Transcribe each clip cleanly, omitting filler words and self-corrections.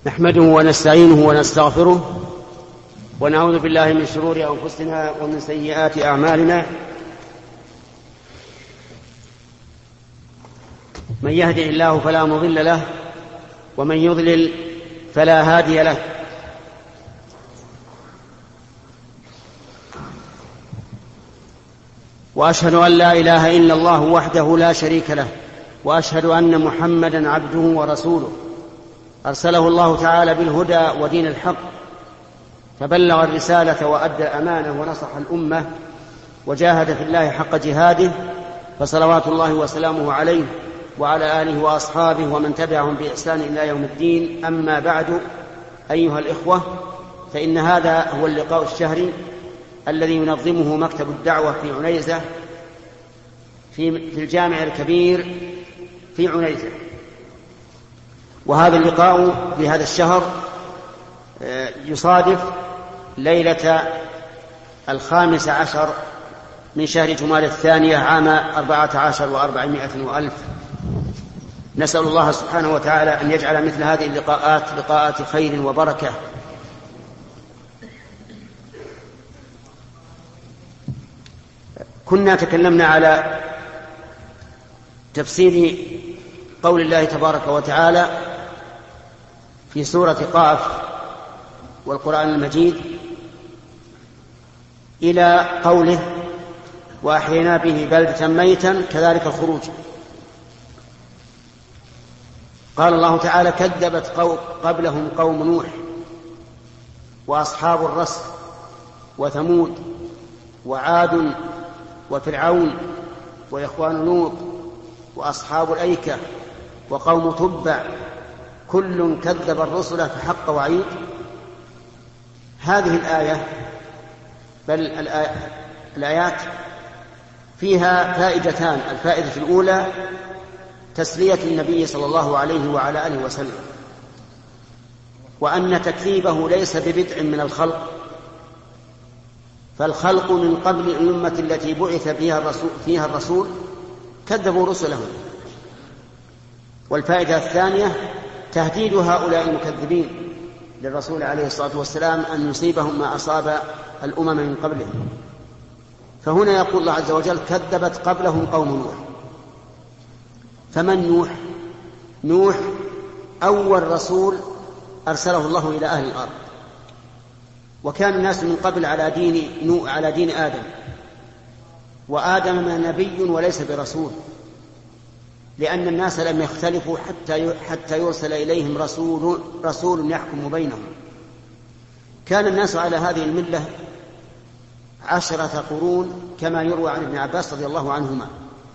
نحمده ونستعينه ونستغفره ونعوذ بالله من شرور أنفسنا ومن سيئات أعمالنا. من يهده الله فلا مضل له ومن يضلل فلا هادي له. وأشهد أن لا إله إلا الله وحده لا شريك له، وأشهد أن محمدا عبده ورسوله أرسله الله تعالى بالهدى ودين الحق، فبلغ الرسالة وأدى الأمانة ونصح الأمة وجاهد في الله حق جهاده، فصلوات الله وسلامه عليه وعلى آله وأصحابه ومن تبعهم بإحسان إلى يوم الدين. أما بعد، أيها الإخوة، فإن هذا هو اللقاء الشهري الذي ينظمه مكتب الدعوة في عنيزة في الجامع الكبير في عنيزة. وهذا اللقاء في هذا الشهر يصادف ليلة 15 من شهر جمادى الثانية عام 14 و400 وألف. نسأل الله سبحانه وتعالى أن يجعل مثل هذه اللقاءات لقاءات خير وبركة. كنا تكلمنا على تفسير قول الله تبارك وتعالى في سورة قاف والقرآن المجيد إلى قوله: وأحيينا به بلدة ميتا كذلك الخروج. قال الله تعالى: كذبت قبلهم قوم نوح وأصحاب الرس وثمود وعاد وفرعون وإخوان لوط وأصحاب الأيكة وقوم تبع كل كذب الرسل فحق وعيد. هذه الآية بل الآيات فيها فائدتان. الفائدة الأولى تسلية النبي صلى الله عليه وعلى آله وسلم، وأن تكذيبه ليس ببدع من الخلق، فالخلق من قبل الأمة التي بعث فيها الرسول كذبوا رسلهم. والفائدة الثانية تهديد هؤلاء المكذبين للرسول عليه الصلاة والسلام أن يصيبهم ما أصاب الأمم من قبلهم. فهنا يقول الله عز وجل: كذبت قبلهم قوم نوح. فمن نوح؟ نوح أول رسول أرسله الله إلى أهل الأرض، وكان الناس من قبل على دين آدم، وآدم نبي وليس برسول، لأن الناس لم يختلفوا حتى يرسل إليهم رسول يحكم بينهم. كان الناس على هذه الملة 10 قرون كما يروى عن ابن عباس رضي الله عنهما،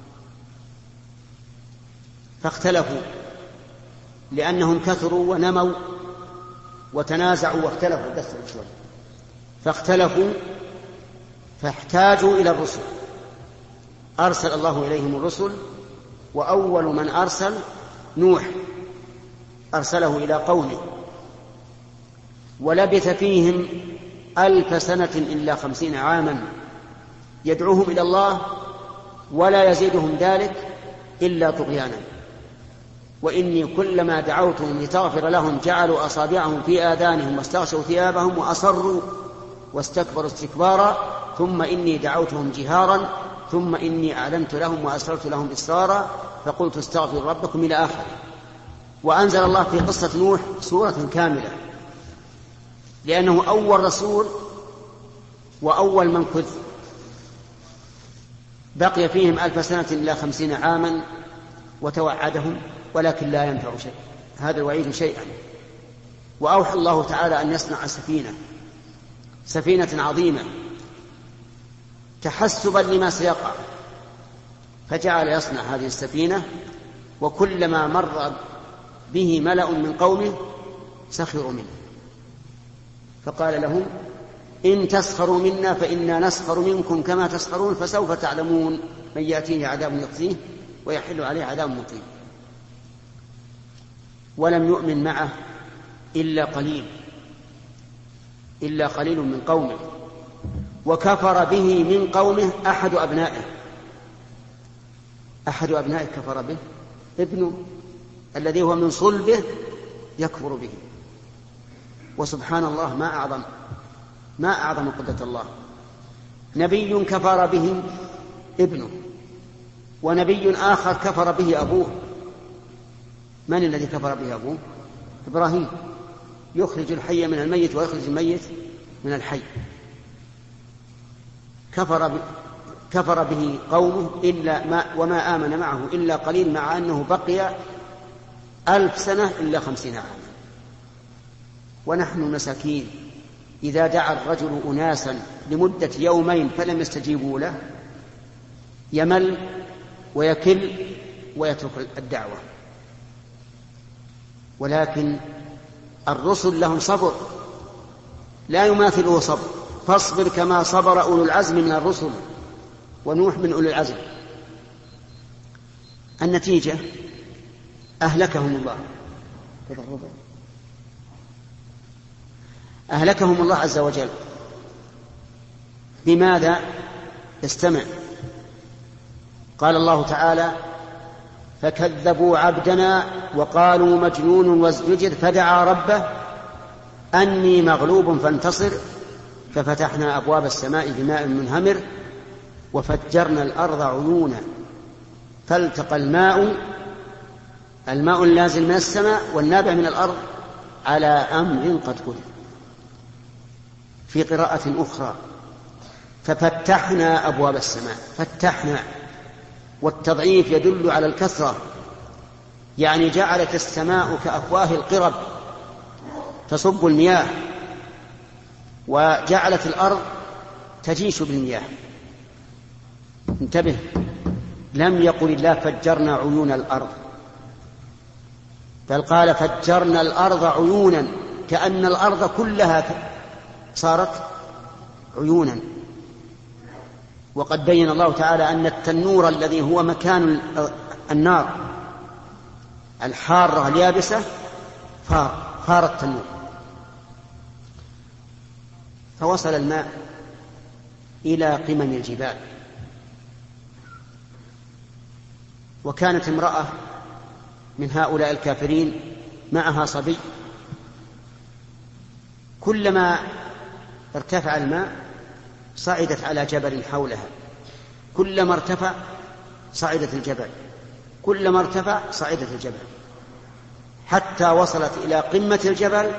فاختلفوا لأنهم كثروا ونموا وتنازعوا واختلفوا فاختلفوا فاحتاجوا إلى الرسل. أرسل الله إليهم الرسل، وأول من أرسل نوح أرسله إلى قومه، ولبث فيهم 1000 سنة إلا 50 عاما يدعوهم إلى الله ولا يزيدهم ذلك إلا طغيانا. وإني كلما دعوتهم لتغفر لهم جعلوا أصابعهم في آذانهم واستغشوا ثيابهم وأصروا واستكبروا استكبارا، ثم إني دعوتهم جهارا ثم إني أعلنت لهم وأسررت لهم إسرارا فقلت استغفروا ربكم إلى آخره. وأنزل الله في قصة نوح سورة كاملة، لأنه أول رسول وأول من كذب. بقي فيهم 1000 سنة إلا 50 عاما وتوعدهم، ولكن لا ينفع شيء، هذا الوعيد شيئا. وأوحى الله تعالى أن يصنع سفينة عظيمة تحسبا لما سيقع، فجعل يصنع هذه السفينة، وكلما مر به ملأ من قومه سخروا منه، فقال لهم: إن تسخروا منا فإنا نسخر منكم كما تسخرون فسوف تعلمون من يأتيه عذاب يخزيه ويحل عليه عذاب مقيم. ولم يؤمن معه إلا قليل من قومه، وكفر به من قومه أحد أبنائه كفر به، ابنه الذي هو من صلبه يكفر به. وسبحان الله ما أعظم قدرة الله. نبي كفر به ابنه، ونبي آخر كفر به أبوه. من الذي كفر به أبوه؟ إبراهيم، يخرج الحي من الميت ويخرج الميت من الحي. كفر به قومه وما آمن معه إلا قليل، مع أنه بقي 1000 سنة إلا 50 عاما. ونحن مساكين إذا دعا الرجل أناسا لمدة يومين فلم يستجيبوا له يمل ويكل ويترك الدعوة. ولكن الرسل لهم صبر لا يماثله صبر، فاصبر كما صبر أولو العزم من الرسل، ونوح من أولي العزم. النتيجة أهلكهم الله عز وجل. بماذا؟ استمع. قال الله تعالى: فكذبوا عبدنا وقالوا مجنون وازدجر فدعا ربه أني مغلوب فانتصر ففتحنا أبواب السماء بماء منهمر وفجرنا الأرض عيونا فالتقى الماء النازل من السماء والنابع من الأرض على أمر قد قدر. في قراءة أخرى: ففتحنا أبواب السماء. فتحنا، والتضعيف يدل على الكثرة، يعني جعلت السماء كأفواه القرب تصب المياه، وجعلت الأرض تجيش بالمياه. انتبه، لم يقل الله فجرنا عيون الأرض، بل قال فجرنا الأرض عيونا، كأن الأرض كلها صارت عيونا. وقد بين الله تعالى أن التنور الذي هو مكان النار الحارة اليابسة فار التنور، فوصل الماء إلى قمم الجبال. وكانت امرأة من هؤلاء الكافرين معها صبي، كلما ارتفع الماء صعدت على جبل حولها، كلما ارتفع صعدت الجبل، كلما ارتفع صعدت الجبل، حتى وصلت إلى قمة الجبل.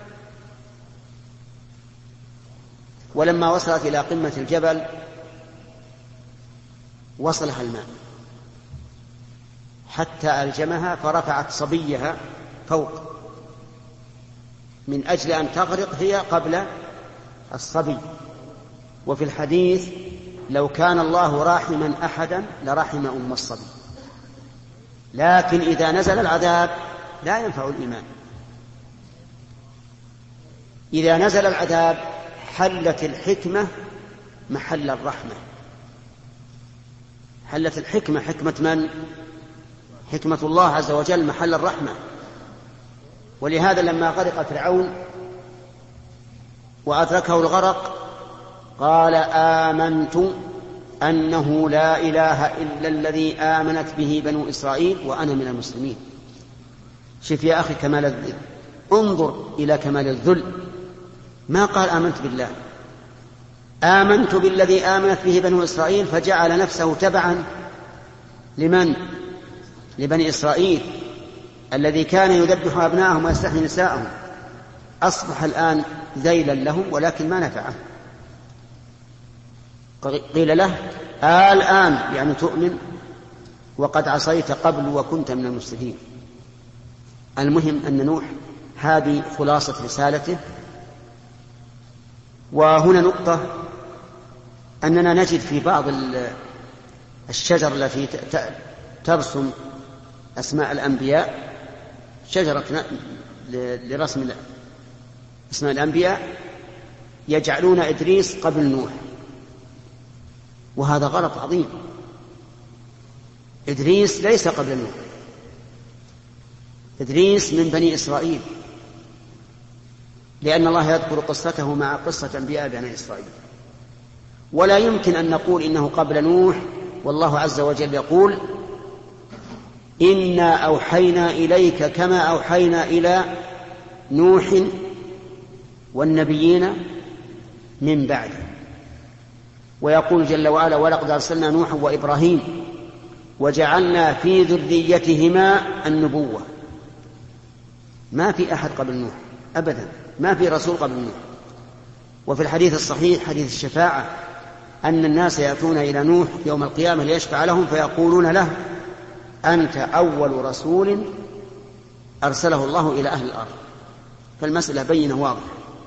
ولما وصلت إلى قمة الجبل وصلها الماء حتى ألجمها، فرفعت صبيها فوق من أجل أن تغرق هي قبل الصبي. وفي الحديث: لو كان الله راحما أحدا لرحم أم الصبي. لكن إذا نزل العذاب لا ينفع الإيمان. إذا نزل العذاب حلت الحكمة محل الرحمة. حلت الحكمة، حكمة من؟ حكمة الله عز وجل محل الرحمة. ولهذا لما غرق فرعون وأدركه الغرق قال: آمنت أنه لا إله إلا الذي آمنت به بنو إسرائيل وأنا من المسلمين. شوف يا أخي كمال الذل، انظر إلى كمال الذل. ما قال آمنت بالله، آمنت بالذي آمنت به بنو إسرائيل، فجعل نفسه تبعا لمن؟ لبني إسرائيل الذي كان يذبح أبناءهم ويستحيي نساءهم. أصبح الآن ذيلا لهم ولكن ما نفعه. قيل له: الآن يعني تؤمن وقد عصيت قبل وكنت من المفسدين. المهم أن نوح هذه خلاصة رسالته. وهنا نقطة: أننا نجد في بعض الشجر التي ترسم أسماء الأنبياء، شجرة لرسم أسماء الأنبياء، يجعلون إدريس قبل نوح، وهذا غلط عظيم. إدريس ليس قبل نوح، إدريس من بني إسرائيل، لأن الله يذكر قصته مع قصة أنبياء بني إسرائيل. ولا يمكن أن نقول إنه قبل نوح، والله عز وجل يقول: إنا أوحينا إليك كما أوحينا إلى نوح والنبيين من بعده. ويقول جل وعلا: ولقد أرسلنا نوحا وإبراهيم وجعلنا في ذريتهما النبوة. ما في أحد قبل نوح أبدا، ما في رسول قبل نوح. وفي الحديث الصحيح حديث الشفاعة أن الناس يأتون إلى نوح يوم القيامة ليشفع لهم فيقولون له: أنت أول رسول أرسله الله إلى أهل الأرض. فالمسألة بينة واضحة.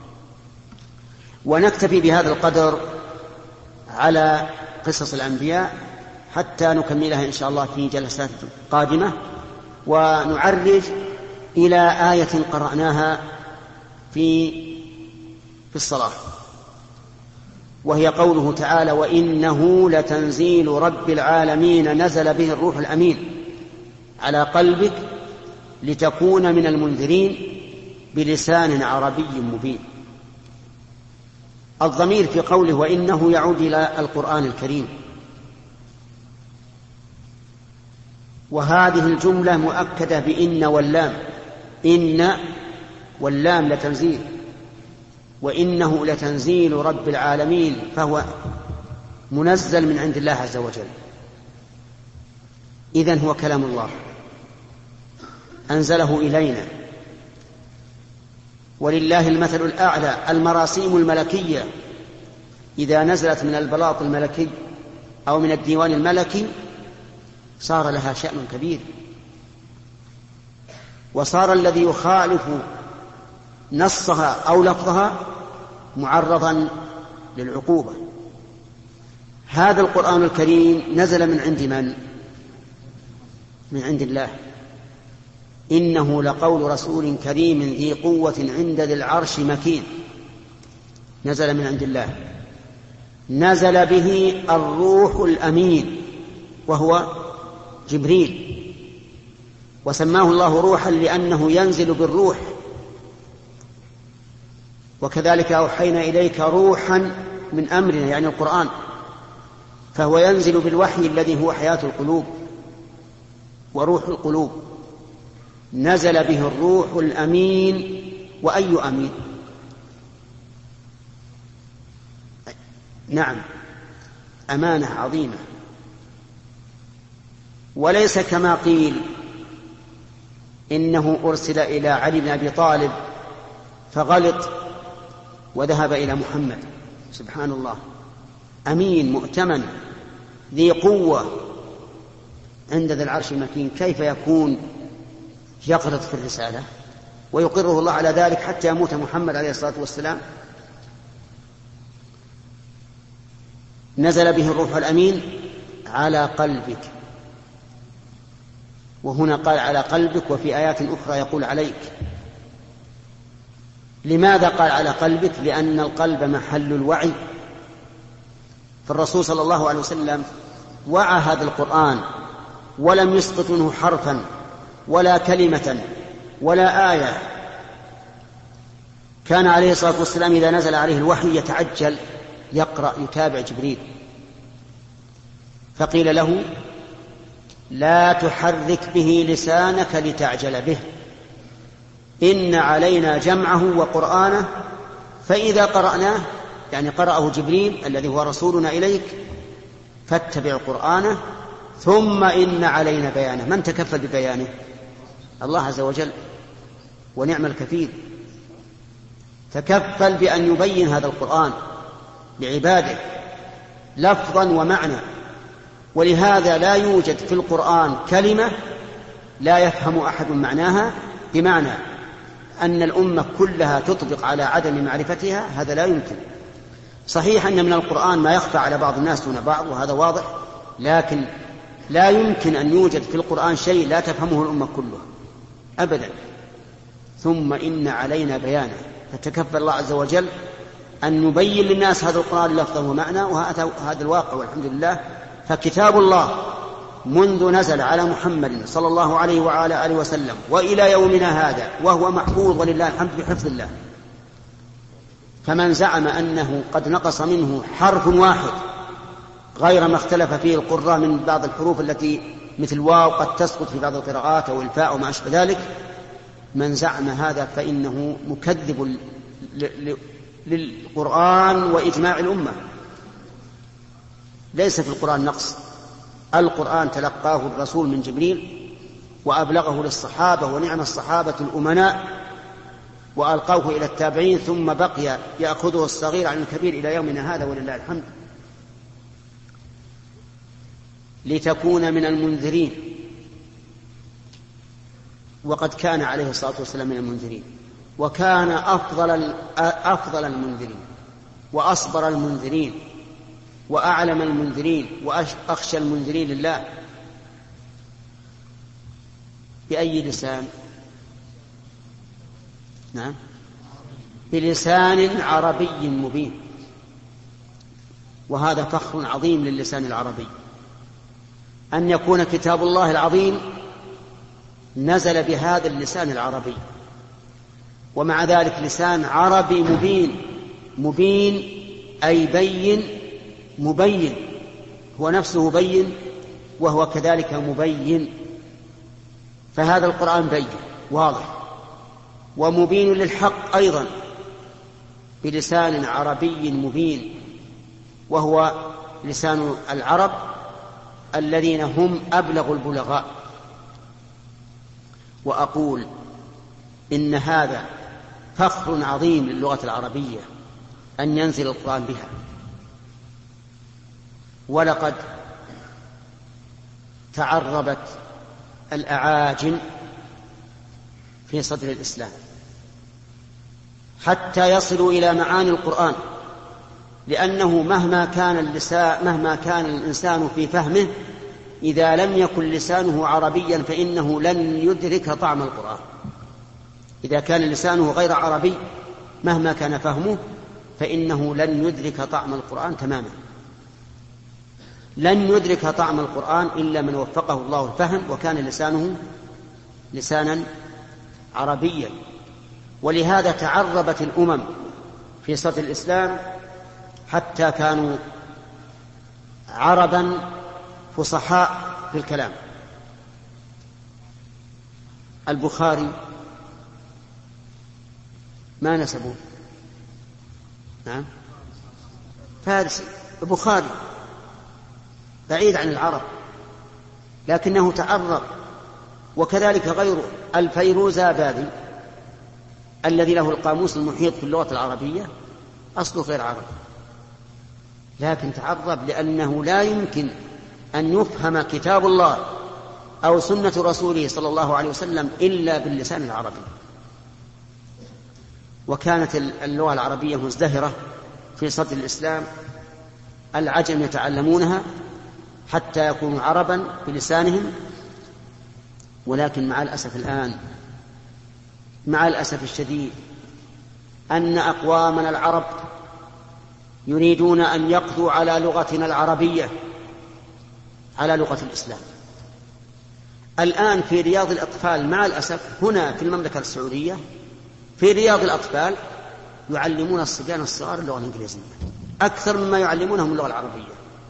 ونكتفي بهذا القدر على قصص الأنبياء حتى نكملها إن شاء الله في جلسات قادمة، ونعرج إلى آية قرأناها في الصلاة، وهي قوله تعالى: وإنه لتنزيل رب العالمين نزل به الروح الأمين على قلبك لتكون من المنذرين بلسان عربي مبين. الضمير في قوله وإنه يعود إلى القرآن الكريم، وهذه الجملة مؤكدة بإن واللام. إن واللام لتنزيل، وإنه لتنزيل رب العالمين، فهو منزل من عند الله عز وجل. إذن هو كلام الله أنزله إلينا. ولله المثل الأعلى. المراسيم الملكية إذا نزلت من البلاط الملكي أو من الديوان الملكي صار لها شأن كبير، وصار الذي يخالف نصها أو لفظها معرضا للعقوبة. هذا القرآن الكريم نزل من عند من؟ من عند الله. إنه لقول رسول كريم ذي قوة عند ذي العرش مكين. نزل من عند الله، نزل به الروح الأمين وهو جبريل، وسماه الله روحا لأنه ينزل بالروح. وكذلك أوحينا إليك روحا من أمرنا، يعني القرآن، فهو ينزل بالوحي الذي هو حياة القلوب وروح القلوب. نزل به الروح الأمين. وأي أمين؟ نعم، أمانة عظيمة. وليس كما قيل إنه أرسل إلى علي بن أبي طالب فغلط وذهب إلى محمد. سبحان الله، أمين مؤتمن ذي قوة عند ذي العرش مكين، كيف يكون يغلط في الرسالة ويقره الله على ذلك حتى يموت محمد عليه الصلاة والسلام؟ نزل به الروح الأمين على قلبك، وهنا قال على قلبك، وفي آيات أخرى يقول عليك. لماذا قال على قلبك؟ لأن القلب محل الوعي. فالرسول صلى الله عليه وسلم وعى هذا القرآن ولم يسقط منه حرفا ولا كلمة ولا آية. كان عليه الصلاة والسلام إذا نزل عليه الوحي يتعجل يقرأ يتابع جبريل، فقيل له: لا تحرك به لسانك لتعجل به، إن علينا جمعه وقرآنه، فإذا قرأناه، يعني قرأه جبريل الذي هو رسولنا إليك، فاتبع قرآنه، ثم إن علينا بيانه. من تكفل ببيانه؟ الله عز وجل، ونعم الكفيل. تكفل بأن يبين هذا القرآن لعباده لفظا ومعنى. ولهذا لا يوجد في القرآن كلمة لا يفهم أحد معناها، بمعنى أن الأمة كلها تطبق على عدم معرفتها، هذا لا يمكن. صحيح أن من القرآن ما يخفى على بعض الناس دون بعض، وهذا واضح، لكن لا يمكن أن يوجد في القرآن شيء لا تفهمه الأمة كلها أبدا. ثم إن علينا بيانه، فتكفل الله عز وجل أن نبين للناس هذا القرآن لفظه ومعنى، وهذا الواقع والحمد لله. فكتاب الله منذ نزل على محمد صلى الله عليه وعلى آله وسلم وإلى يومنا هذا وهو محفوظ ولله الحمد بحفظ الله. فمن زعم أنه قد نقص منه حرف واحد غير ما اختلف فيه القراء من بعض الحروف التي مثل واو قد تسقط في بعض القراءات أو الفاء وما أشبه ذلك، من زعم هذا فإنه مكذب للقرآن وإجماع الأمة. ليس في القرآن نقص، القرآن تلقاه الرسول من جبريل وأبلغه للصحابة، ونعم الصحابة الأمناء، وألقوه إلى التابعين، ثم بقي يأخذه الصغير عن الكبير إلى يومنا هذا ولله الحمد، لتكون من المنذرين. وقد كان عليه الصلاة والسلام من المنذرين، وكان أفضل المنذرين وأصبر المنذرين وأعلم المنذرين وأخشى المنذرين لله. بأي لسان؟ نعم، بلسان عربي مبين. وهذا فخر عظيم للسان العربي، أن يكون كتاب الله العظيم نزل بهذا اللسان العربي، ومع ذلك لسان عربي مبين. مبين أي بين، مبين، هو نفسه بين وهو كذلك مبين. فهذا القرآن بين واضح ومبين للحق أيضا بلسان عربي مبين، وهو لسان العرب الذين هم أبلغ البلغاء. وأقول إن هذا فخر عظيم للغة العربية أن ينزل القرآن بها. ولقد تعربت الأعاجم في صدر الإسلام حتى يصلوا إلى معاني القرآن، لأنه مهما كان الإنسان في فهمه، إذا لم يكن لسانه عربيا فإنه لن يدرك طعم القرآن. إذا كان لسانه غير عربي مهما كان فهمه فإنه لن يدرك طعم القرآن تماما. لن يدرك طعم القرآن إلا من وفقه الله الفهم وكان لسانه لسانا عربيا. ولهذا تعربت الأمم في صدر الإسلام حتى كانوا عربا فصحاء في الكلام. البخاري ما نسبوه؟ نعم، فارسي. البخاري بعيد عن العرب لكنه تعرب، وكذلك غيره. الفيروزابادي الذي له القاموس المحيط في اللغة العربية أصله غير عربي، لكن تعرب لأنه لا يمكن أن يفهم كتاب الله أو سنة رسوله صلى الله عليه وسلم إلا باللسان العربي. وكانت اللغة العربية مزدهرة في صدر الإسلام، العجم يتعلمونها حتى يكونوا عربا بلسانهم. ولكن مع الأسف الآن، مع الأسف الشديد، أن أقوامنا العرب يريدون أن يقضوا على لغتنا العربية، على لغة الإسلام. الآن في رياض الأطفال مع الأسف هنا في المملكة السعودية، في رياض الأطفال يعلمون الصبيان الصغار اللغة الإنجليزية أكثر مما يعلمونهم اللغة العربية.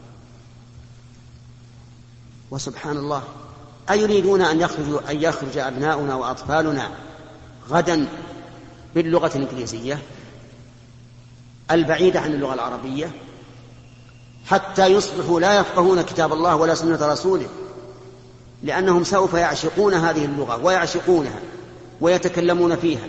وسبحان الله، أيريدون أن يخرج أبناؤنا وأطفالنا غدا باللغة الإنجليزية البعيدة عن اللغة العربية حتى يصبحوا لا يفقهون كتاب الله ولا سنة رسوله، لأنهم سوف يعشقون هذه اللغة ويعشقونها ويتكلمون فيها.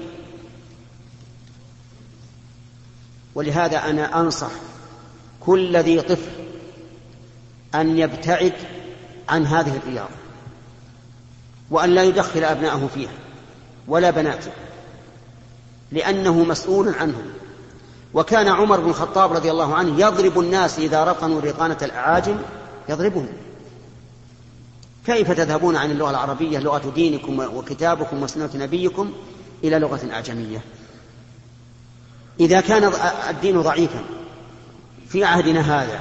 ولهذا أنا أنصح كل ذي طفل أن يبتعد عن هذه الرياضة وأن لا يدخل أبناءه فيها ولا بناته، لأنه مسؤول عنهم. وكان عمر بن الخطاب رضي الله عنه يضرب الناس إذا رقنوا رقانة الأعاجم، يضربهم. كيف تذهبون عن اللغة العربية، لغة دينكم وكتابكم وسنة نبيكم، إلى لغة أعجمية؟ إذا كان الدين ضعيفا في عهدنا هذا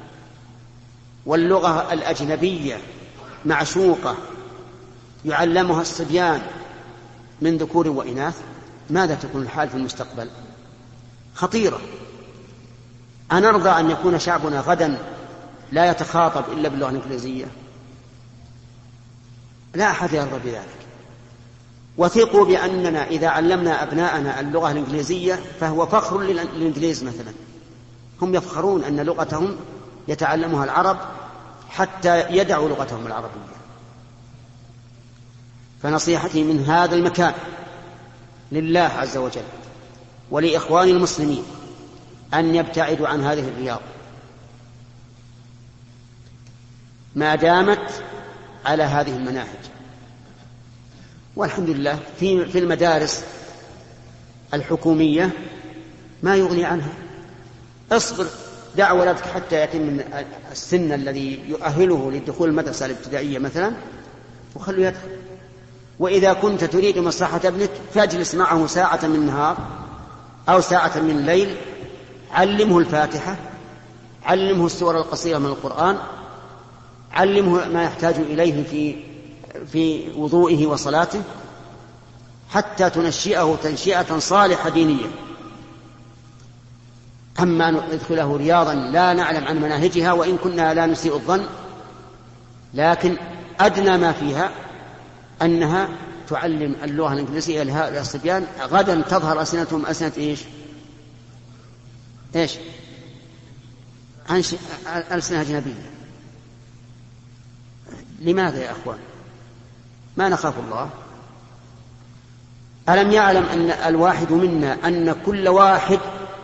واللغة الأجنبية معشوقة يعلمها الصبيان من ذكور وإناث، ماذا تكون الحال في المستقبل؟ خطيرة. أنرضى أن يكون شعبنا غدا لا يتخاطب إلا باللغة الإنجليزية؟ لا أحد يرضى بذلك. وثقوا بأننا إذا علمنا أبناءنا اللغة الإنجليزية فهو فخر للإنجليز مثلا، هم يفخرون أن لغتهم يتعلمها العرب حتى يدعوا لغتهم العربية. فنصيحتي من هذا المكان لله عز وجل ولإخوان المسلمين أن يبتعدوا عن هذه الرياض ما دامت على هذه المناهج. والحمد لله في المدارس الحكومية ما يغني عنها. اصبر، دع ولدك حتى يتم من السن الذي يؤهله للدخول المدرسة الابتدائية مثلا وخلوا يدخل. وإذا كنت تريد مصلحة ابنك فاجلس معه ساعة من النهار أو ساعة من الليل، علمه الفاتحة، علمه السور القصيرة من القرآن، علمه ما يحتاج إليه في وضوئه وصلاته، حتى تنشئه تنشئة صالحة دينية. أما ندخله رياضا لا نعلم عن مناهجها، وإن كنا لا نسيء الظن، لكن أدنى ما فيها أنها تعلم اللغة الإنجليزية لهؤلاء الصبيان، غدا تظهر ألسنتهم ألسنة إيش؟ ألسنة أجنبية. لماذا يا أخوان؟ ما نخاف الله؟ ألم يعلم أن الواحد منا أن كل واحد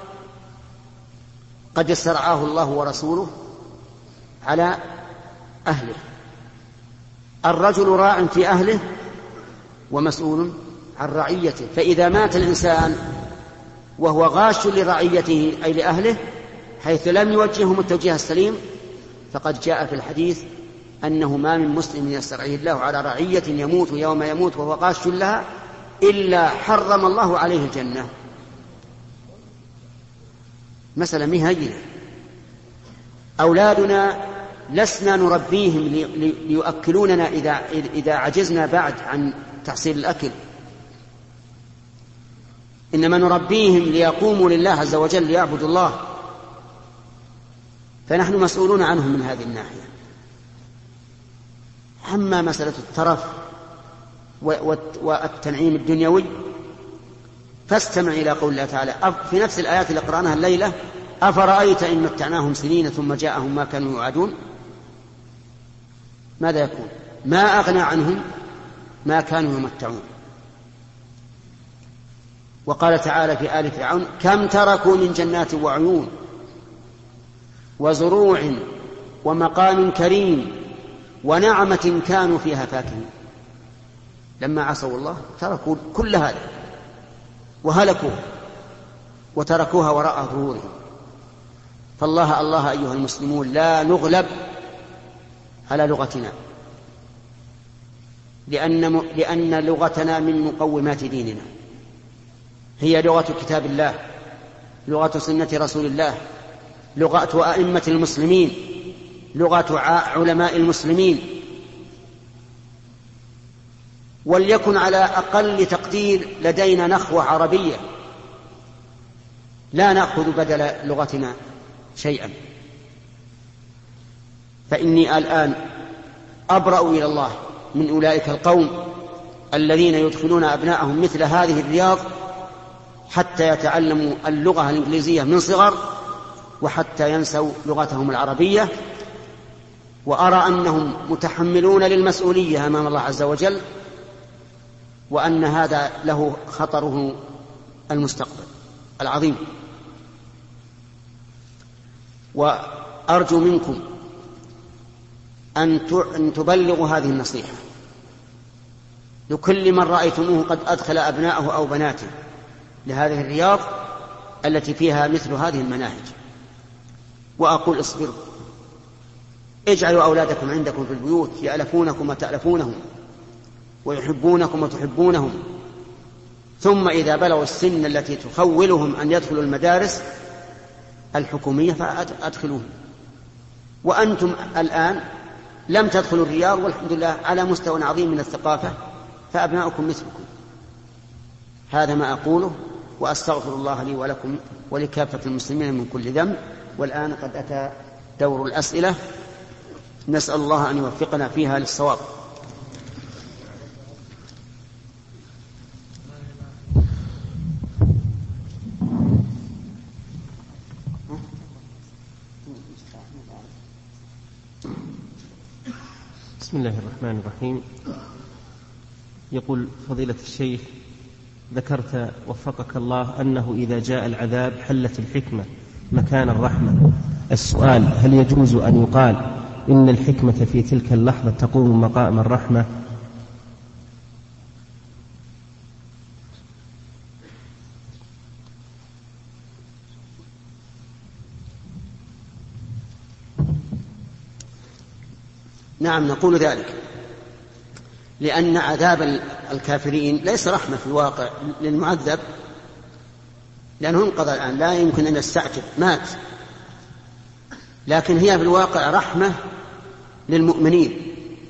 قد استرعاه الله ورسوله على أهله؟ الرجل راع في أهله ومسؤول عن رعيته، فإذا مات الإنسان وهو غاش لرعيته أي لأهله حيث لم يوجههم التوجيه السليم، فقد جاء في الحديث أنه ما من مسلم يسترعيه الله على رعية يموت يوم يموت وهو غاش لها إلا حرم الله عليه الجنة. مسألة مهينة. أولادنا لسنا نربيهم ليؤكلوننا إذا عجزنا بعد عن تحصيل الأكل، إنما نربيهم ليقوموا لله عز وجل ليعبدوا الله، فنحن مسؤولون عنهم من هذه الناحية. أما مسألة الترف والتنعيم الدنيوي فاستمع إلى قول الله تعالى في نفس الآيات اللي قرأناها الليلة: أفرأيت إن متعناهم سنين ثم جاءهم ما كانوا يوعدون. ماذا يكون؟ ما أغنى عنهم ما كانوا يمتعون. وقال تعالى في آل فرعون: كم تركوا من جنات وعيون وزروع ومقام كريم ونعمة كانوا فيها فاكهين. لما عصوا الله تركوا كل هذا وهلكوا وتركوها وراء ظهورهم. فالله الله أيها المسلمون لا نغلب على لغتنا، لأن لغتنا من مقومات ديننا، هي لغة كتاب الله، لغة سنة رسول الله، لغة أئمة المسلمين، لغة علماء المسلمين. وليكن على أقل تقدير لدينا نخوة عربية، لا نأخذ بدل لغتنا شيئا. فإني الآن أبرأ إلى الله من أولئك القوم الذين يدخلون أبناءهم مثل هذه الرياض حتى يتعلموا اللغة الإنجليزية من صغر وحتى ينسوا لغتهم العربية. وأرى أنهم متحملون للمسؤولية أمام الله عز وجل، وأن هذا له خطره المستقبل العظيم. وأرجو منكم أن تبلغوا هذه النصيحة لكل من رأيتموه قد أدخل أبناءه أو بناته لهذه الرياض التي فيها مثل هذه المناهج. وأقول: اصبروا، اجعلوا أولادكم عندكم في البيوت يألفونكم وتألفونهم ويحبونكم وتحبونهم، ثم إذا بلغوا السن التي تخولهم أن يدخلوا المدارس الحكومية فأدخلوهم. وأنتم الآن لم تدخلوا الرياض والحمد لله على مستوى عظيم من الثقافة، فأبناؤكم مثلكم. هذا ما أقوله، وأستغفر الله لي ولكم ولكافة المسلمين من كل ذنب. والآن قد أتى دور الأسئلة، نسأل الله أن يوفقنا فيها للصواب. بسم الله الرحمن الرحيم. يقول فضيلة الشيخ: ذكرت وفقك الله أنه إذا جاء العذاب حلت الحكمة مكان الرحمة. السؤال: هل يجوز أن يقال إن الحكمة في تلك اللحظة تقوم مقام الرحمة؟ نعم، نقول ذلك، لأن عذاب الكافرين ليس رحمة في الواقع للمعذب، لأنه انقضى الآن، لا يمكن أن يستعجل، مات، لكن هي في الواقع رحمة للمؤمنين،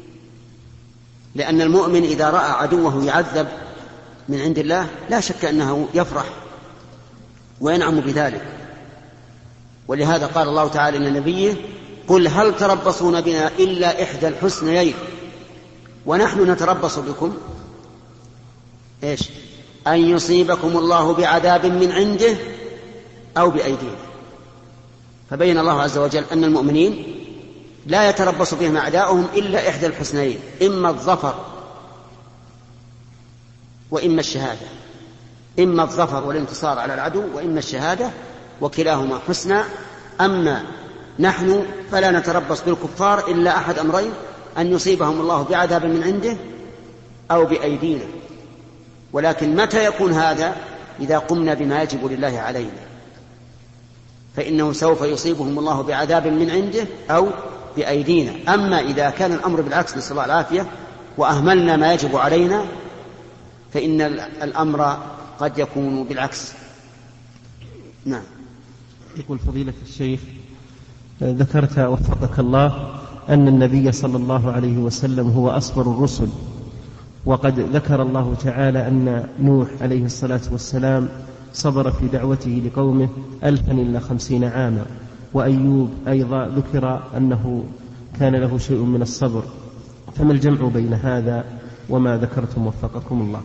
لأن المؤمن إذا رأى عدوه يعذب من عند الله لا شك أنه يفرح وينعم بذلك. ولهذا قال الله تعالى لنبيه: قل هل تربصون بنا إلا إحدى الحسنيين ونحن نتربص بكم إيش؟ أن يصيبكم الله بعذاب من عنده أو بأيدينا. فبين الله عز وجل أن المؤمنين لا يتربص بهم أعداؤهم إلا إحدى الحسنيين، إما الظفر وإما الشهادة، إما الظفر والانتصار على العدو وإما الشهادة، وكلاهما حسنى. أما نحن فلا نتربص بالكفار إلا أحد أمرين: أن يصيبهم الله بعذاب من عنده أو بأيدينا. ولكن متى يكون هذا؟ إذا قمنا بما يجب لله علينا، فإنه سوف يصيبهم الله بعذاب من عنده أو بأيدينا. أما إذا كان الأمر بالعكس نسأل الله العافية وأهملنا ما يجب علينا فإن الأمر قد يكون بالعكس. نعم. يقول فضيلة الشيخ: ذكرت وفقك الله أن النبي صلى الله عليه وسلم هو أصبر الرسل، وقد ذكر الله تعالى أن نوح عليه الصلاة والسلام صبر في دعوته لقومه 1050 عاما، وأيوب أيضا ذكر أنه كان له شيء من الصبر، فما الجمع بين هذا وما ذكرتم وفقكم الله؟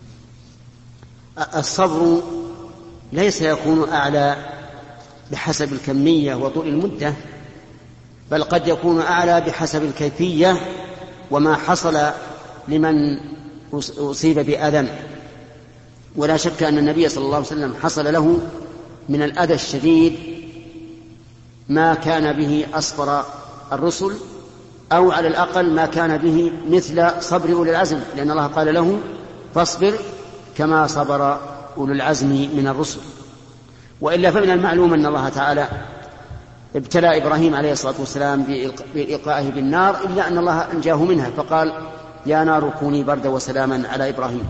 الصبر ليس يكون أعلى بحسب الكمية وطول المدة، بل قد يكون أعلى بحسب الكيفية وما حصل لمن أصيب بأذى. ولا شك أن النبي صلى الله عليه وسلم حصل له من الأذى الشديد ما كان به أصبر الرسل، أو على الأقل ما كان به مثل صبر أولي العزم، لأن الله قال له: فاصبر كما صبر أولو العزم من الرسل. وإلا فمن المعلوم أن الله تعالى ابتلى إبراهيم عليه الصلاة والسلام بإلقائه بالنار، إلا أن الله أنجاه منها، فقال: يا نار كوني بردا وسلاما على إبراهيم.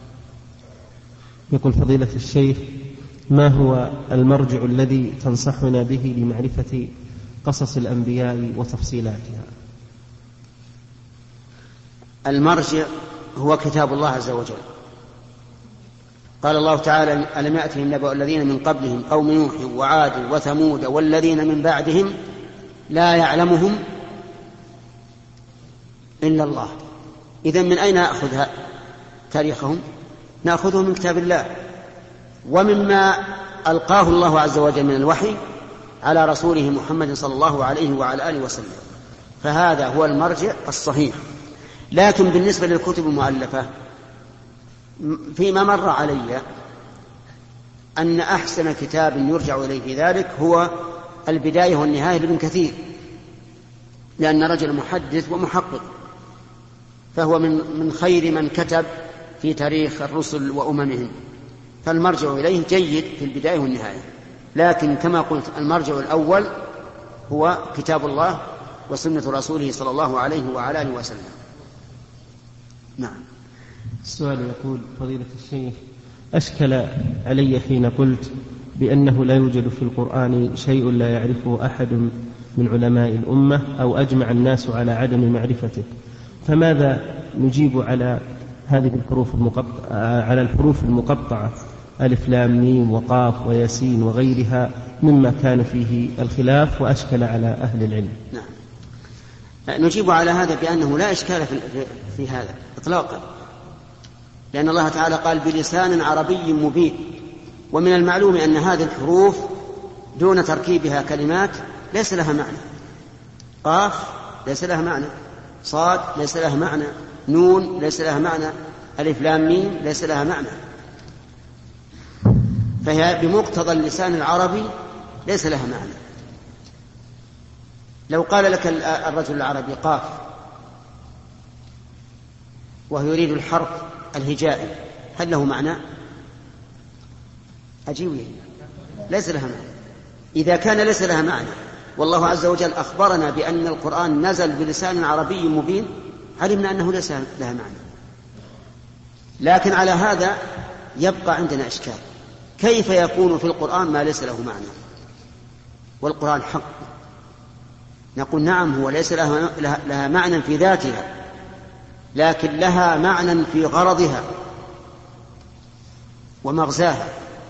يقول فضيلة الشيخ: ما هو المرجع الذي تنصحنا به لمعرفة قصص الأنبياء وتفصيلاتها؟ المرجع هو كتاب الله عز وجل. قال الله تعالى: ألم يأتهم نبأ الذين من قبلهم قوم نوح وعاد وثمود والذين من بعدهم لا يعلمهم إلا الله. إذن من أين نأخذ تاريخهم؟ نأخذه من كتاب الله ومما ألقاه الله عز وجل من الوحي على رسوله محمد صلى الله عليه وعلى آله وسلم، فهذا هو المرجع الصحيح. لكن بالنسبة للكتب المؤلفة فيما مر علي أن أحسن كتاب يرجع إليه في ذلك هو البداية والنهاية لابن كثير، لأن رجل محدث ومحقق، فهو من خير من كتب في تاريخ الرسل وأممهم، فالمرجع إليه جيد في البداية والنهاية. لكن كما قلت المرجع الأول هو كتاب الله وسنة رسوله صلى الله عليه وعلى آله وسلم. نعم. السؤال يقول: فضيلة الشيخ، أشكل علي حين قلت بأنه لا يوجد في القرآن شيء لا يعرفه أحد من علماء الأمة أو أجمع الناس على عدم معرفته، فماذا نجيب على هذه الحروف المقطعة ألف لام ميم وقاف وياسين وغيرها مما كان فيه الخلاف وأشكل على أهل العلم؟ نعم. نجيب على هذا بأنه لا إشكال في هذا إطلاقا، لأن الله تعالى قال: بلسان عربي مبين. ومن المعلوم أن هذه الحروف دون تركيبها كلمات ليس لها معنى. قاف ليس لها معنى، صاد ليس لها معنى، نون ليس لها معنى، ألف لام ميم ليس لها معنى، فهي بمقتضى اللسان العربي ليس لها معنى. لو قال لك الرجل العربي قاف وهو يريد الحرف الهجائي هل له معنى؟ أجيب ليس لها معنى. إذا كان ليس لها معنى والله عز وجل أخبرنا بأن القرآن نزل بلسان عربي مبين علمنا أنه ليس لها معنى. لكن على هذا يبقى عندنا إشكال، كيف يكون في القرآن ما ليس له معنى والقرآن حق؟ نقول نعم، هو ليس لها معنى في ذاتها، لكن لها معنى في غرضها ومغزاها.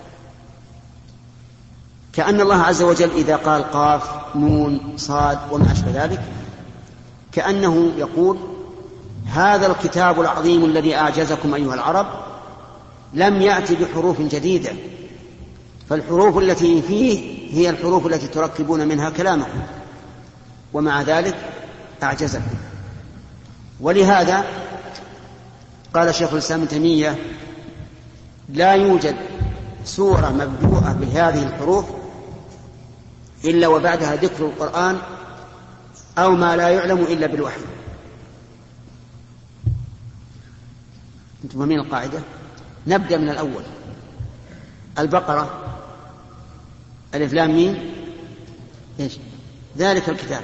كأن الله عز وجل إذا قال قاف نون صاد وما أشبه ذلك كأنه يقول هذا الكتاب العظيم الذي أعجزكم أيها العرب لم يأتي بحروف جديدة، فالحروف التي فيه هي الحروف التي تركبون منها كلامكم، ومع ذلك أعجزكم. ولهذا قال شيخ الإسلام ابن تيمية لا يوجد سورة مبدوءة بهذه الحروف إلا وبعدها ذكر القرآن أو ما لا يعلم إلا بالوحي. أنتم فاهمين القاعدة؟ نبدأ من الأول. البقرة ألف لام ميم إيش؟ ذلك الكتاب.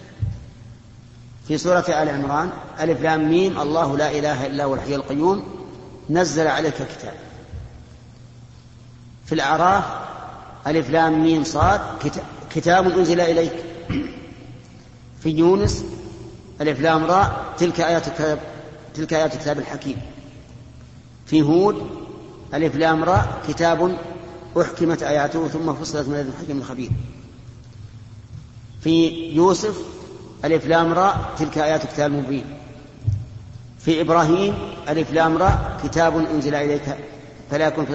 في سورة آل عمران ألف لام ميم الله لا إله إلا هو الحي القيوم نزل عليك الكتاب. في الأعراف ألف لام ميم صاد كتاب أنزل إليك. في يونس ألف لام راء تلك آيات الكتاب الحكيم. في هود ألف لام راء كتاب أحكمت آياته ثم فصلت من لدن حكيم خبير. في يوسف ألف لام راء تلك آيات الكتاب المبين. في إبراهيم ألف لام راء كتاب أنزل إليك فلا يكن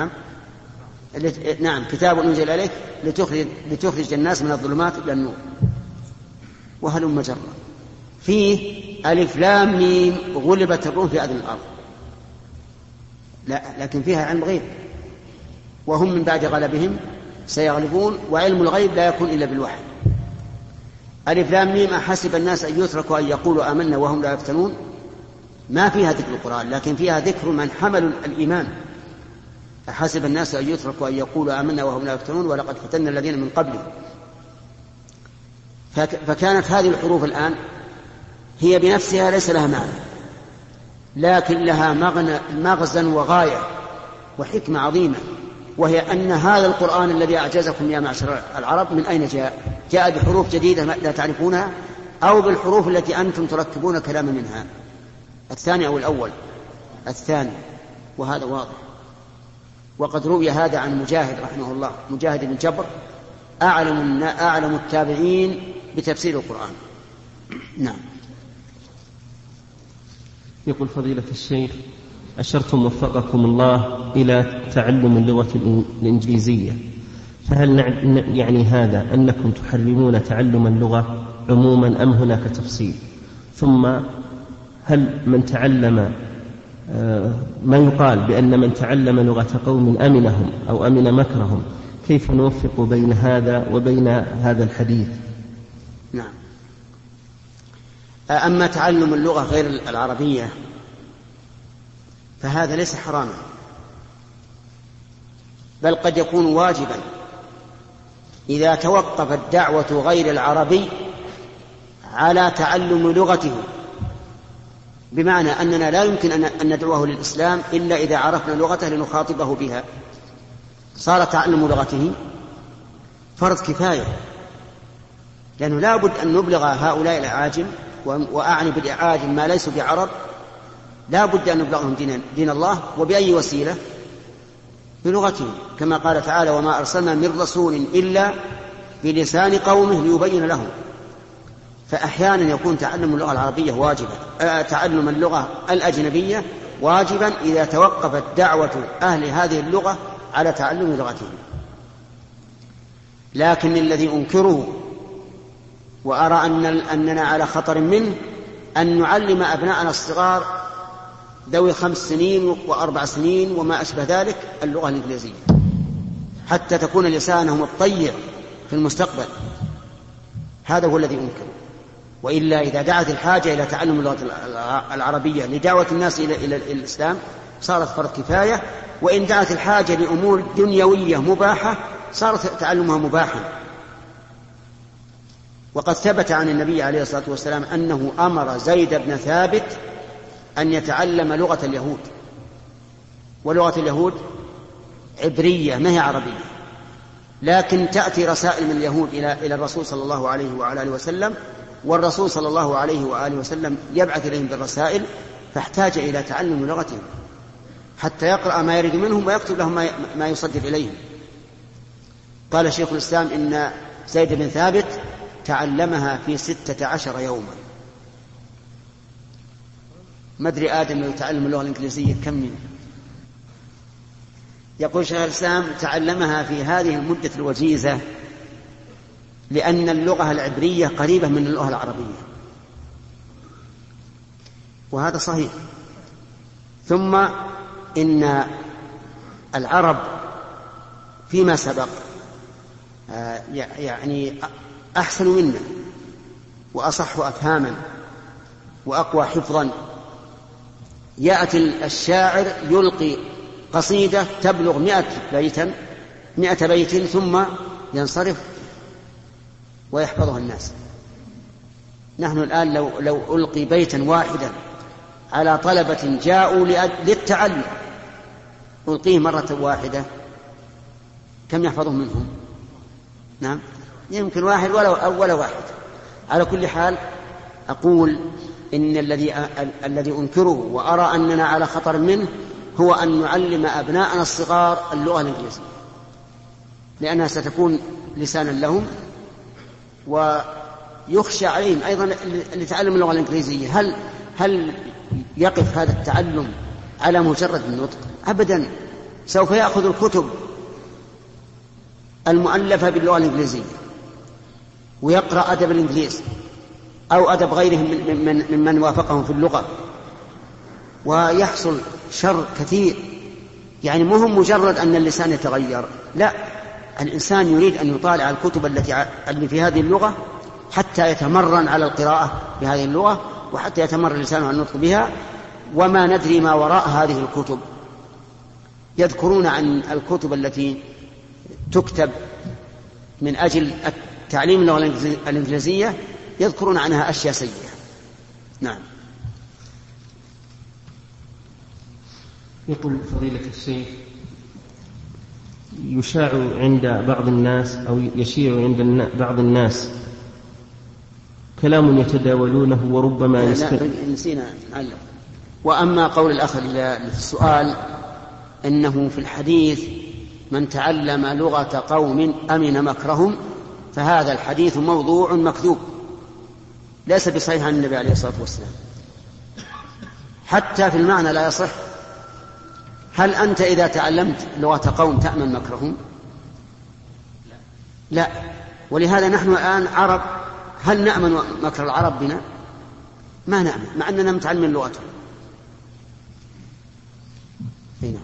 نعم كتاب أنزل إليك لتخرج الناس من الظلمات إلى النور. وهلم جرا. فيه ألف لام ميم غلبت الروم في أدنى الأرض، لا لكن فيها علم غيب وهم من بعد غلبهم سيغلبون، وعلم الغيب لا يكون إلا بالوحي. ألف لام ميم أحسب الناس أن يتركوا أن يقولوا آمنا وهم لا يفتنون، ما فيها ذكر القرآن لكن فيها ذكر من حملوا الإيمان. أحسب الناس أن يتركوا أن يقولوا آمنا وهم لا يفتنون ولقد فتنا الذين من قبلهم. فكانت هذه الحروف الآن هي بنفسها ليس لها معنى، لكن لها مغزى وغاية وحكمة عظيمة، وهي أن هذا القرآن الذي أعجزكم يا معشر العرب من أين جاء؟ جاء بحروف جديدة لا تعرفونها أو بالحروف التي أنتم تركبون كلام منها. الثاني أو الأول؟ الثاني، وهذا واضح. وقد روي هذا عن مجاهد رحمه الله، مجاهد بن جبر أعلم التابعين بتفسير القرآن. نعم. يقول فضيلة الشيخ أشرتم وفقكم الله إلى تعلم اللغة الإنجليزية، فهل يعني هذا أنكم تحرمون تعلم اللغة عموما أم هناك تفصيل؟ ثم هل من تعلم ما يقال بأن من تعلم لغة قوم أمنهم أو أمن مكرهم، كيف نوفق بين هذا وبين هذا الحديث؟ نعم. أما تعلم اللغة غير العربية فهذا ليس حراما، بل قد يكون واجبا إذا توقفت دعوة غير العربي على تعلم لغته، بمعنى أننا لا يمكن أن ندعوه للإسلام إلا إذا عرفنا لغته لنخاطبه بها. صار تعلم لغته فرض كفاية، لأنه لا بد أن نبلغ هؤلاء الأعاجم، وأعني بالأعاجم ما ليسوا بعرب، لا بد أن نبلغهم دين الله، وبأي وسيلة؟ بلغتهم، كما قال تعالى وما أرسلنا من رسول إلا بلسان قومه ليبين لهم. فأحيانا يكون تعلم اللغة العربية واجبا، تعلم اللغة الأجنبية واجبا إذا توقفت دعوة أهل هذه اللغة على تعلم لغتهم. لكن الذي أنكره وأرى أننا على خطر منه أن نعلم أبناءنا الصغار ذوي 5 سنين و4 سنين وما أشبه ذلك اللغة الإنجليزية حتى تكون لسانهم الطيب في المستقبل. هذا هو الذي أنكر. وإلا إذا دعت الحاجة إلى تعلم اللغة العربية لدعوة الناس إلى الإسلام صارت فرض كفاية، وإن دعت الحاجة لأمور دنيوية مباحة صارت تعلمها مباحا. وقد ثبت عن النبي عليه الصلاة والسلام أنه أمر زيد بن ثابت أن يتعلم لغة اليهود، ولغة اليهود عبرية ما هي عربية، لكن تأتي رسائل من اليهود إلى الرسول صلى الله عليه وعلى آله وسلم، والرسول صلى الله عليه وآله وسلم يبعث إليهم بالرسائل، فاحتاج إلى تعلم لغتهم حتى يقرأ ما يريد منهم ويكتب لهم ما يصدر إليهم. قال شيخ الإسلام إن زيد بن ثابت تعلمها في 16 يوما. ما أدري آدم يتعلم اللغة الإنجليزية كم منه. يقول شيخ الإسلام تعلمها في هذه المدة الوجيزة لأن اللغة العبرية قريبة من اللغة العربية، وهذا صحيح. ثم إن العرب فيما سبق يعني أحسن منا وأصح أفهاما وأقوى حفظا. يأتي الشاعر يلقي قصيدة تبلغ 100 بيت ثم ينصرف ويحفظها الناس. نحن الآن لو ألقي بيتا واحدا على طلبة جاءوا للتعلم ألقيه مرة واحدة كم يحفظهم منهم؟ نعم يمكن واحد ولا واحد. على كل حال أقول إن الذي أنكره وأرى أننا على خطر منه هو أن نعلم أبناءنا الصغار اللغة الإنجليزية، لأنها ستكون لسانا لهم، ويخشى عليهم أيضا لتعلم اللغة الإنجليزية. هل يقف هذا التعلم على مجرد النطق؟ أبدا، سوف يأخذ الكتب المؤلفة باللغة الإنجليزية ويقرأ أدب الإنجليز أو أدب غيرهم ممن وافقهم في اللغة، ويحصل شر كثير. يعني مهم مجرد أن اللسان يتغير، لا، الإنسان يريد أن يطالع الكتب التي في هذه اللغة حتى يتمرن على القراءة بهذه اللغة، وحتى يتمرن لسانه على النطق بها. وما ندري ما وراء هذه الكتب. يذكرون عن الكتب التي تكتب من أجل تعليم اللغة الإنجليزية يذكرون عنها أشياء سيئة. نعم. يقول فضيلة الشيخ يشاع عند بعض الناس أو يشيع عند بعض الناس كلام يتداولونه وربما نسينا نعلق. وأما قول الأخ في السؤال إنه في الحديث من تعلم لغة قوم أمن مكرهم، فهذا الحديث موضوع مكذوب ليس بصحيح عن النبي عليه الصلاة والسلام، حتى في المعنى لا يصح. هل أنت إذا تعلمت لغة قوم تأمن مكرهم؟ لا. ولهذا نحن الآن عرب، هل نأمن مكر العرب بنا؟ ما نأمن، مع أننا متعلمين لغتهم. هنا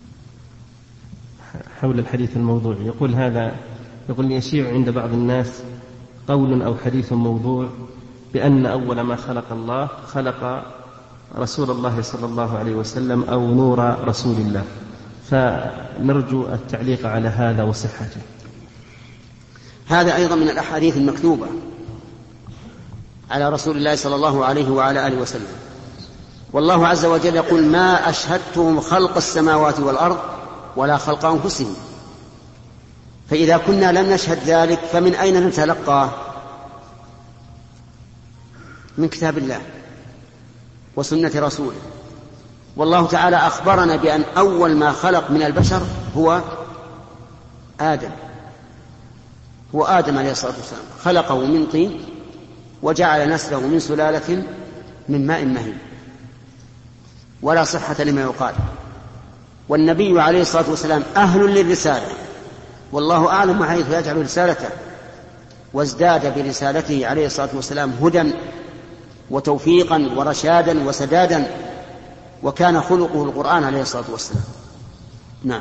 حول الحديث الموضوع يقول يشيع عند بعض الناس قول أو حديث موضوع بأن أول ما خلق الله خلق رسول الله صلى الله عليه وسلم أو نور رسول الله، فنرجو التعليق على هذا وصحته. هذا أيضا من الأحاديث المكتوبة على رسول الله صلى الله عليه وعلى آله وسلم. والله عز وجل يقول ما أشهدتهم خلق السماوات والأرض ولا خلق أنفسهم. فإذا كنا لم نشهد ذلك فمن أين نتلقاه؟ من كتاب الله وسنة رسوله. والله تعالى أخبرنا بأن أول ما خلق من البشر هو آدم عليه الصلاة والسلام، خلقه من طين وجعل نسله من سلالة من ماء مهين، ولا صحة لما يقال. والنبي عليه الصلاة والسلام أهل للرسالة، والله أعلم حيث يجعل رسالته، وازداد برسالته عليه الصلاة والسلام هدى وتوفيقا ورشادا وسدادا، وكان خلقه القرآن عليه الصلاة والسلام. نعم.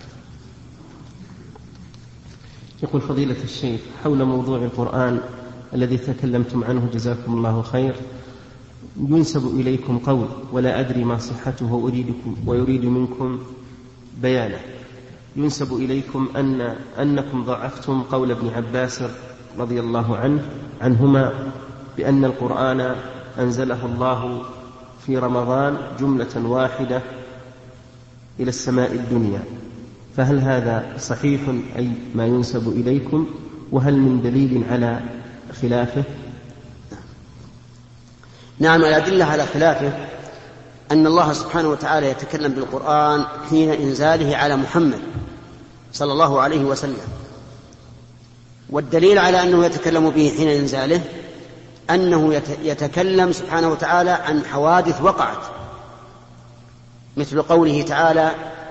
يقول فضيلة الشيخ حول موضوع القرآن الذي تكلمتم عنه جزاكم الله خير، ينسب إليكم قول ولا أدري ما صحته ويريد منكم بيانه، ينسب إليكم أنكم ضعفتم قول ابن عباس رضي الله عنهما بأن القرآن أنزله الله في رمضان جملة واحدة إلى السماء الدنيا، فهل هذا صحيح أي ما ينسب إليكم؟ وهل من دليل على خلافه؟ نعم، الأدلة على خلافه أن الله سبحانه وتعالى يتكلم بالقرآن حين إنزاله على محمد صلى الله عليه وسلم، والدليل على أنه يتكلم به حين إنزاله أنه يتكلم سبحانه وتعالى عن حوادث وقعت، مثل قوله تعالى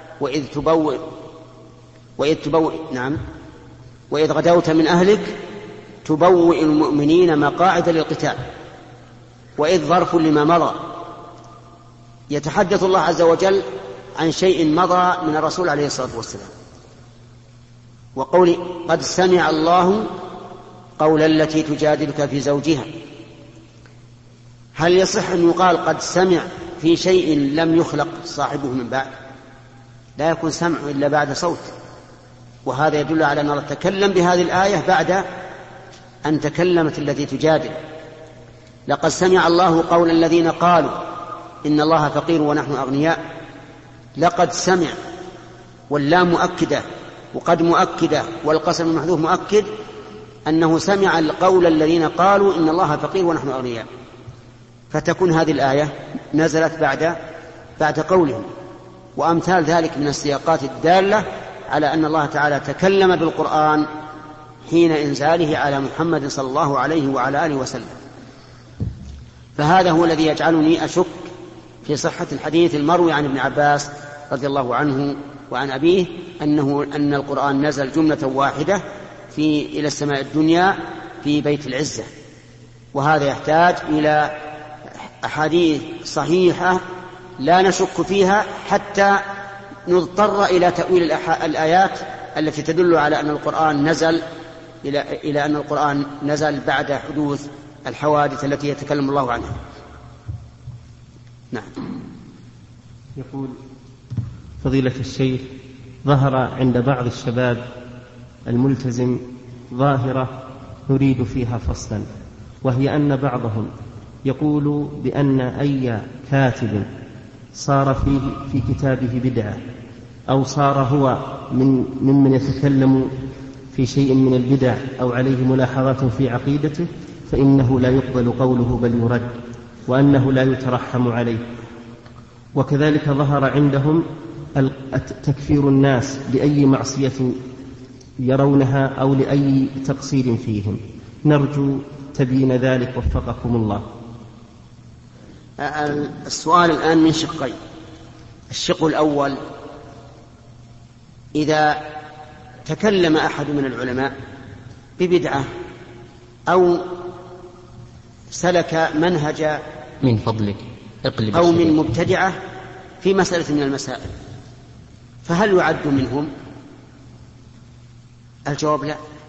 وإذ غدوت من أهلك تبوئ المؤمنين مقاعد للقتال، وإذ ظرف لما مضى، يتحدث الله عز وجل عن شيء مضى من الرسول عليه الصلاة والسلام. وقول قد سمع الله قول التي تجادلك في زوجها، هل يصح أن يقال قد سمع في شيء لم يخلق صاحبه من بعد؟ لا يكون سمع إلا بعد صوت، وهذا يدل على أن الله تكلم بهذه الآية بعد أن تكلمت التي تجادل. لقد سمع الله قول الذين قالوا إن الله فقير ونحن أغنياء، لقد سمع، واللام مؤكدة وقد مؤكدة والقسم المحذوف مؤكد أنه سمع القول الذين قالوا إن الله فقير ونحن أغنياء، فتكون هذه الآية نزلت بعد قولهم. وأمثال ذلك من السياقات الدالة على أن الله تعالى تكلم بالقرآن حين إنزاله على محمد صلى الله عليه وعلى آله وسلم. فهذا هو الذي يجعلني أشك في صحة الحديث المروي عن ابن عباس رضي الله عنه وعن أبيه أن القرآن نزل جملة واحدة إلى السماء الدنيا في بيت العزة، وهذا يحتاج إلى أحاديث صحيحة لا نشك فيها حتى نضطر إلى تأويل الآيات التي تدل على أن القرآن نزل إلى أن القرآن نزل بعد حدوث الحوادث التي يتكلم الله عنها. نعم. يقول فضيلة الشيخ ظهر عند بعض الشباب الملتزم ظاهرة نريد فيها فصلا، وهي أن بعضهم يقول بأن أي كاتب صار في كتابه بدعة أو صار هو ممن يتكلم في شيء من البدع أو عليه ملاحظات في عقيدته فإنه لا يقبل قوله بل يرد، وأنه لا يترحم عليه. وكذلك ظهر عندهم تكفير الناس لأي معصية يرونها أو لأي تقصير فيهم. نرجو تبيين ذلك وفقكم الله. السؤال الآن من شقين. الشق الأول: إذا تكلم أحد من العلماء ببدعة أو سلك منهج من فضلك أو من مبتدعة في مسألة من المسائل، فهل يعد منهم؟ الجواب لا.